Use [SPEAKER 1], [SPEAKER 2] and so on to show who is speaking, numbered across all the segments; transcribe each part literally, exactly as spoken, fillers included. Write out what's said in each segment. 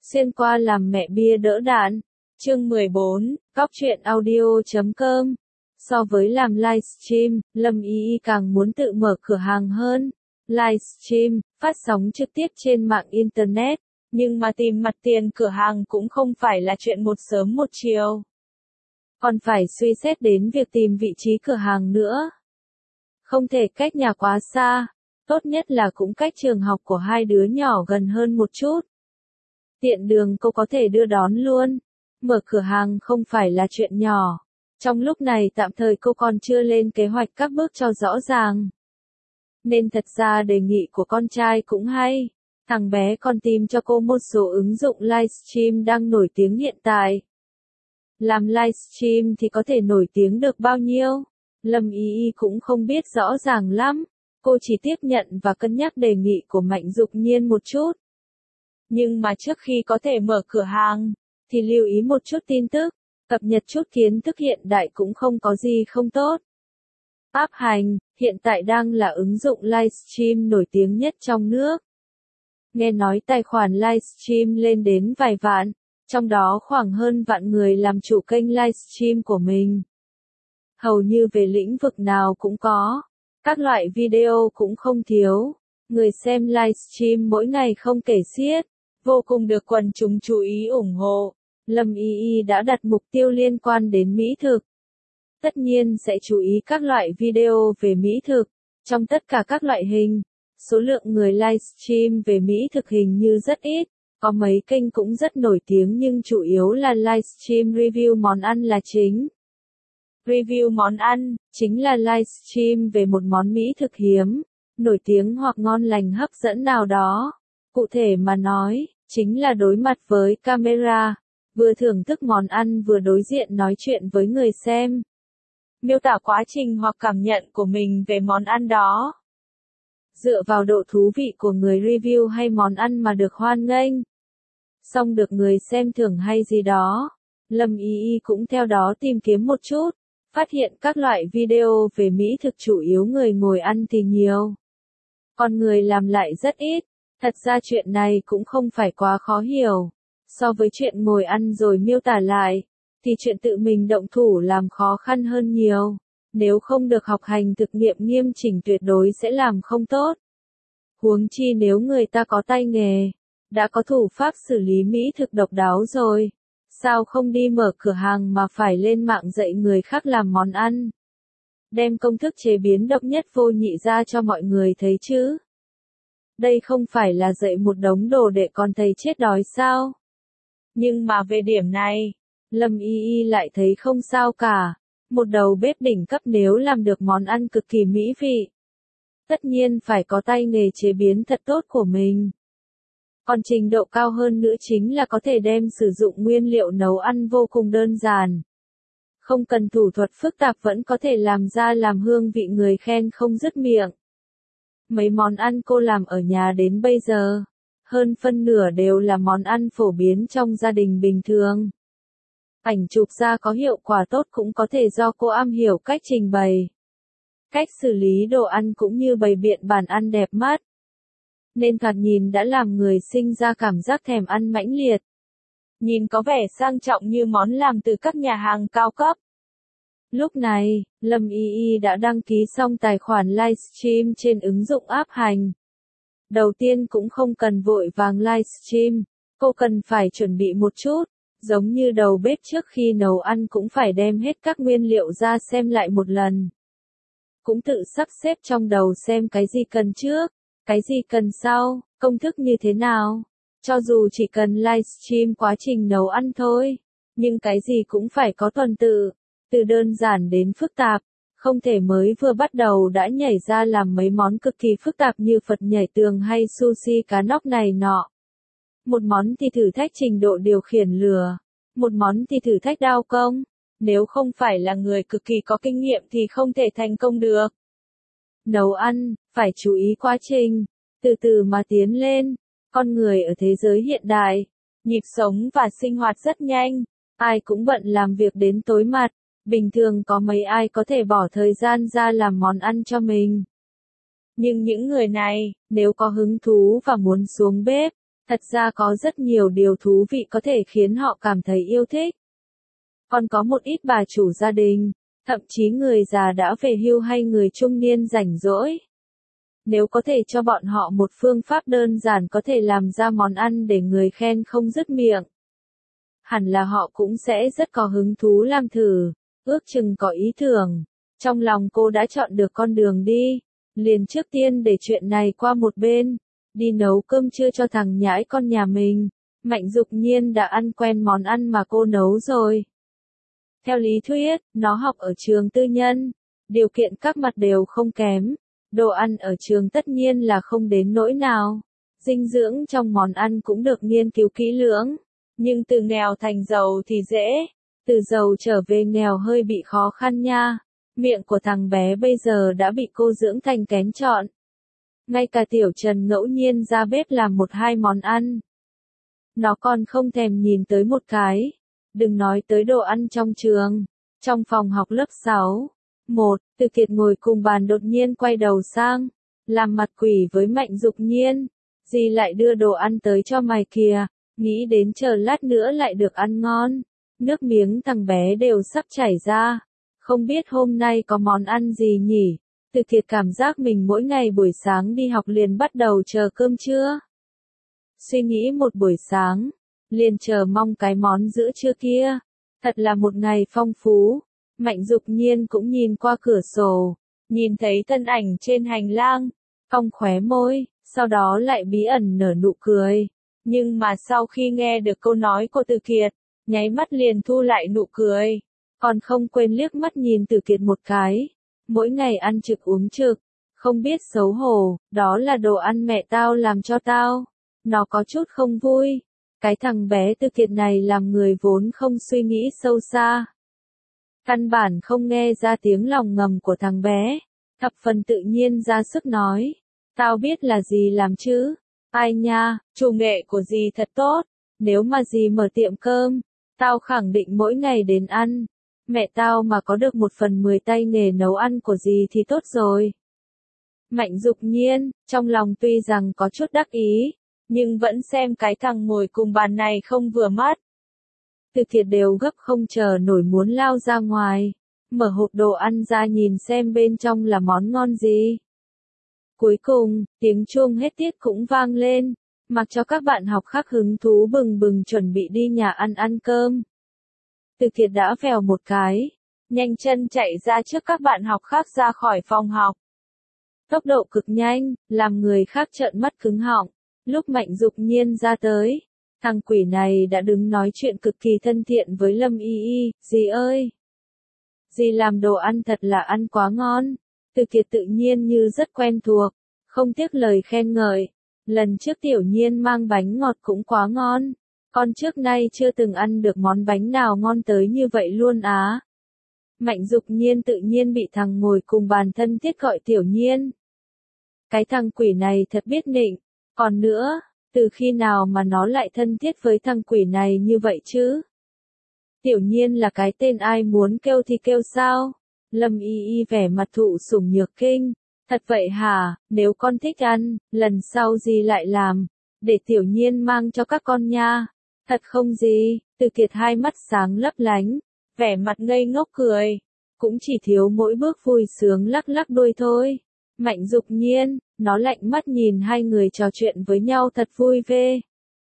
[SPEAKER 1] Xuyên qua làm mẹ bia đỡ đạn. Chương mười bốn, Cóc truyện audio chấm com. So với làm livestream, Lâm Y Y càng muốn tự mở cửa hàng hơn. Livestream, phát sóng trực tiếp trên mạng Internet, nhưng mà tìm mặt tiền cửa hàng cũng không phải là chuyện một sớm một chiều. Còn phải suy xét đến việc tìm vị trí cửa hàng nữa. Không thể cách nhà quá xa, tốt nhất là cũng cách trường học của hai đứa nhỏ gần hơn một chút. Tiện đường cô có thể đưa đón luôn. Mở cửa hàng không phải là chuyện nhỏ. Trong lúc này tạm thời cô còn chưa lên kế hoạch các bước cho rõ ràng. Nên thật ra đề nghị của con trai cũng hay. Thằng bé còn tìm cho cô một số ứng dụng livestream đang nổi tiếng hiện tại. Làm livestream thì có thể nổi tiếng được bao nhiêu? Lâm Y Y cũng không biết rõ ràng lắm. Cô chỉ tiếp nhận và cân nhắc đề nghị của Mạnh Dục Nhiên một chút. Nhưng mà trước khi có thể mở cửa hàng, thì lưu ý một chút tin tức, cập nhật chút kiến thức hiện đại cũng không có gì không tốt. Áp Hành, hiện tại đang là ứng dụng livestream nổi tiếng nhất trong nước. Nghe nói tài khoản livestream lên đến vài vạn, trong đó khoảng hơn vạn người làm chủ kênh livestream của mình. Hầu như về lĩnh vực nào cũng có, các loại video cũng không thiếu, người xem livestream mỗi ngày không kể xiết, vô cùng được quần chúng chú ý ủng hộ. Lâm Y Y đã đặt mục tiêu liên quan đến mỹ thực. Tất nhiên sẽ chú ý các loại video về mỹ thực, trong tất cả các loại hình. Số lượng người livestream về mỹ thực hình như rất ít, có mấy kênh cũng rất nổi tiếng nhưng chủ yếu là livestream review món ăn là chính. Review món ăn, chính là livestream về một món mỹ thực hiếm, nổi tiếng hoặc ngon lành hấp dẫn nào đó. Cụ thể mà nói, chính là đối mặt với camera, vừa thưởng thức món ăn vừa đối diện nói chuyện với người xem. Miêu tả quá trình hoặc cảm nhận của mình về món ăn đó. Dựa vào độ thú vị của người review hay món ăn mà được hoan nghênh. Xong được người xem thưởng hay gì đó. Lâm Y Y cũng theo đó tìm kiếm một chút, phát hiện các loại video về mỹ thực chủ yếu người ngồi ăn thì nhiều. Còn người làm lại rất ít. Thật ra chuyện này cũng không phải quá khó hiểu. So với chuyện ngồi ăn rồi miêu tả lại, thì chuyện tự mình động thủ làm khó khăn hơn nhiều. Nếu không được học hành thực nghiệm nghiêm chỉnh tuyệt đối sẽ làm không tốt. Huống chi nếu người ta có tay nghề, đã có thủ pháp xử lý mỹ thực độc đáo rồi, sao không đi mở cửa hàng mà phải lên mạng dạy người khác làm món ăn. Đem công thức chế biến độc nhất vô nhị ra cho mọi người thấy chứ. Đây không phải là dạy một đống đồ để con thầy chết đói sao? Nhưng mà về điểm này, Lâm Y Y lại thấy không sao cả. Một đầu bếp đỉnh cấp nếu làm được món ăn cực kỳ mỹ vị, tất nhiên phải có tay nghề chế biến thật tốt của mình. Còn trình độ cao hơn nữa chính là có thể đem sử dụng nguyên liệu nấu ăn vô cùng đơn giản. Không cần thủ thuật phức tạp vẫn có thể làm ra làm hương vị người khen không dứt miệng. Mấy món ăn cô làm ở nhà đến bây giờ, hơn phân nửa đều là món ăn phổ biến trong gia đình bình thường. Ảnh chụp ra có hiệu quả tốt cũng có thể do cô am hiểu cách trình bày. Cách xử lý đồ ăn cũng như bày biện bàn ăn đẹp mắt. Nên thoạt nhìn đã làm người sinh ra cảm giác thèm ăn mãnh liệt. Nhìn có vẻ sang trọng như món làm từ các nhà hàng cao cấp. Lúc này, Lâm Y Y đã đăng ký xong tài khoản livestream trên ứng dụng Áp Hành. Đầu tiên cũng không cần vội vàng livestream, cô cần phải chuẩn bị một chút, giống như đầu bếp trước khi nấu ăn cũng phải đem hết các nguyên liệu ra xem lại một lần. Cũng tự sắp xếp trong đầu xem cái gì cần trước, cái gì cần sau, công thức như thế nào. Cho dù chỉ cần livestream quá trình nấu ăn thôi, nhưng cái gì cũng phải có tuần tự. Từ đơn giản đến phức tạp, không thể mới vừa bắt đầu đã nhảy ra làm mấy món cực kỳ phức tạp như Phật nhảy tường hay sushi cá nóc này nọ. Một món thì thử thách trình độ điều khiển lửa, một món thì thử thách đao công. Nếu không phải là người cực kỳ có kinh nghiệm thì không thể thành công được. Nấu ăn, phải chú ý quá trình, từ từ mà tiến lên. Con người ở thế giới hiện đại, nhịp sống và sinh hoạt rất nhanh, ai cũng bận làm việc đến tối mặt. Bình thường có mấy ai có thể bỏ thời gian ra làm món ăn cho mình. Nhưng những người này, nếu có hứng thú và muốn xuống bếp, Thật ra có rất nhiều điều thú vị có thể khiến họ cảm thấy yêu thích. Còn có một ít bà chủ gia đình, thậm chí người già đã về hưu hay người trung niên rảnh rỗi. Nếu có thể cho bọn họ một phương pháp đơn giản có thể làm ra món ăn để người khen không dứt miệng, hẳn là họ cũng sẽ rất có hứng thú làm thử, ước chừng có ý tưởng. Trong lòng cô đã chọn được con đường đi, liền trước tiên để chuyện này qua một bên, đi nấu cơm trưa cho thằng nhãi con nhà mình. Mạnh Dục Nhiên đã ăn quen món ăn mà cô nấu rồi. Theo lý thuyết, nó học ở trường tư nhân, điều kiện các mặt đều không kém, đồ ăn ở trường tất nhiên là không đến nỗi nào. Dinh dưỡng trong món ăn cũng được nghiên cứu kỹ lưỡng, nhưng từ nghèo thành giàu thì dễ, từ giàu trở về nghèo hơi bị khó khăn nha. Miệng của thằng bé bây giờ đã bị cô dưỡng thành kén chọn. Ngay cả Tiểu Trần ngẫu nhiên ra bếp làm một hai món ăn, nó còn không thèm nhìn tới một cái. Đừng nói tới đồ ăn trong trường. Trong phòng học lớp sáu, một, Từ Kiệt ngồi cùng bàn đột nhiên quay đầu sang, làm mặt quỷ với Mạnh Dục Nhiên. Dì lại đưa đồ ăn tới cho mày kìa, nghĩ đến chờ lát nữa lại được ăn ngon. Nước miếng thằng bé đều sắp chảy ra. Không biết hôm nay có món ăn gì nhỉ? Từ Kiệt cảm giác mình mỗi ngày buổi sáng đi học liền bắt đầu chờ cơm trưa. Suy nghĩ một buổi sáng, liền chờ mong cái món giữa trưa kia. Thật là một ngày phong phú. Mạnh Dục Nhiên cũng nhìn qua cửa sổ, nhìn thấy thân ảnh trên hành lang, cong khóe môi, sau đó lại bí ẩn nở nụ cười. Nhưng mà sau khi nghe được câu nói của Từ Kiệt, nháy mắt liền thu lại nụ cười, còn không quên liếc mắt nhìn Từ Kiệt một cái. Mỗi ngày ăn trực uống trực, không biết xấu hổ, đó là đồ ăn mẹ tao làm cho tao. Nó có chút không vui. Cái thằng bé Từ Kiệt này làm người vốn không suy nghĩ sâu xa, căn bản không nghe ra tiếng lòng ngầm của thằng bé, thập phần tự nhiên ra sức nói. Tao biết là dì làm chứ. Ai nha, chủ nghệ của dì thật tốt. Nếu mà dì mở tiệm cơm, tao khẳng định mỗi ngày đến ăn. Mẹ tao mà có được một phần mười tay nghề nấu ăn của dì thì tốt rồi. Mạnh Dục Nhiên, trong lòng tuy rằng có chút đắc ý, nhưng vẫn xem cái thằng ngồi cùng bàn này không vừa mắt. Từ Kiệt đều gấp không chờ nổi muốn lao ra ngoài, mở hộp đồ ăn ra nhìn xem bên trong là món ngon gì. Cuối cùng, tiếng chuông hết tiết cũng vang lên, mặc cho các bạn học khác hứng thú bừng bừng chuẩn bị đi nhà ăn ăn cơm. Từ Kiệt đã vèo một cái, nhanh chân chạy ra trước các bạn học khác ra khỏi phòng học. Tốc độ cực nhanh, làm người khác trợn mắt cứng họng. Lúc Mạnh Dục Nhiên ra tới, thằng quỷ này đã đứng nói chuyện cực kỳ thân thiện với Lâm Y Y. Dì ơi! Dì làm đồ ăn thật là ăn quá ngon. Từ Kiệt tự nhiên như rất quen thuộc, không tiếc lời khen ngợi. Lần trước Tiểu Nhiên mang bánh ngọt cũng quá ngon. Con trước nay chưa từng ăn được món bánh nào ngon tới như vậy luôn á. Mạnh Dục Nhiên tự nhiên bị thằng ngồi cùng bàn thân thiết gọi Tiểu Nhiên. Cái thằng quỷ này thật biết nịnh. Còn nữa, từ khi nào mà nó lại thân thiết với thằng quỷ này như vậy chứ? Tiểu Nhiên là cái tên ai muốn kêu thì kêu sao? Lâm Y Y vẻ mặt thụ sủng nhược kinh. Thật vậy hả, nếu con thích ăn, lần sau gì lại làm, để Tiểu Nhiên mang cho các con nha. Thật không gì, Từ Kiệt hai mắt sáng lấp lánh, vẻ mặt ngây ngốc cười. Cũng chỉ thiếu mỗi bước vui sướng lắc lắc đuôi thôi. Mạnh Dục Nhiên, nó lạnh mắt nhìn hai người trò chuyện với nhau thật vui vẻ.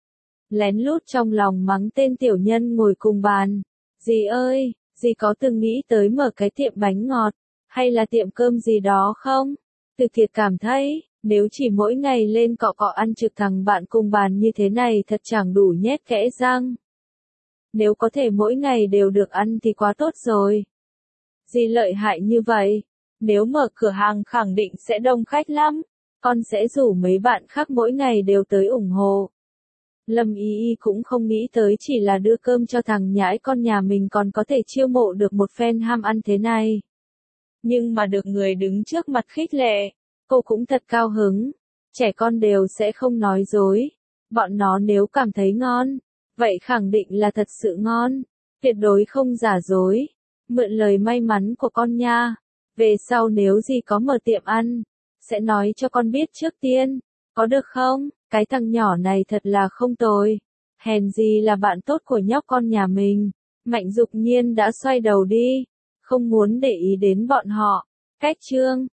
[SPEAKER 1] Lén lút trong lòng mắng tên tiểu nhân ngồi cùng bàn. Dì ơi, dì có từng nghĩ tới mở cái tiệm bánh ngọt, hay là tiệm cơm gì đó không? Từ Kiệt cảm thấy, nếu chỉ mỗi ngày lên cọ cọ ăn trực thằng bạn cùng bàn như thế này thật chẳng đủ nhét kẽ răng. Nếu có thể mỗi ngày đều được ăn thì quá tốt rồi. Dì lợi hại như vậy, nếu mở cửa hàng khẳng định sẽ đông khách lắm. Con sẽ rủ mấy bạn khác mỗi ngày đều tới ủng hộ. Lâm Y Y cũng không nghĩ tới chỉ là đưa cơm cho thằng nhãi con nhà mình còn có thể chiêu mộ được một phen ham ăn thế này. Nhưng mà được người đứng trước mặt khích lệ, cô cũng thật cao hứng. Trẻ con đều sẽ không nói dối. Bọn nó nếu cảm thấy ngon, vậy khẳng định là thật sự ngon. Tuyệt đối không giả dối. Mượn lời may mắn của con nha. Về sau nếu gì có mở tiệm ăn, sẽ nói cho con biết trước tiên. có được không? Cái thằng nhỏ này thật là không tồi. Hèn gì là bạn tốt của nhóc con nhà mình. Mạnh Dục Nhiên đã xoay đầu đi, không muốn để ý đến bọn họ. Cách chương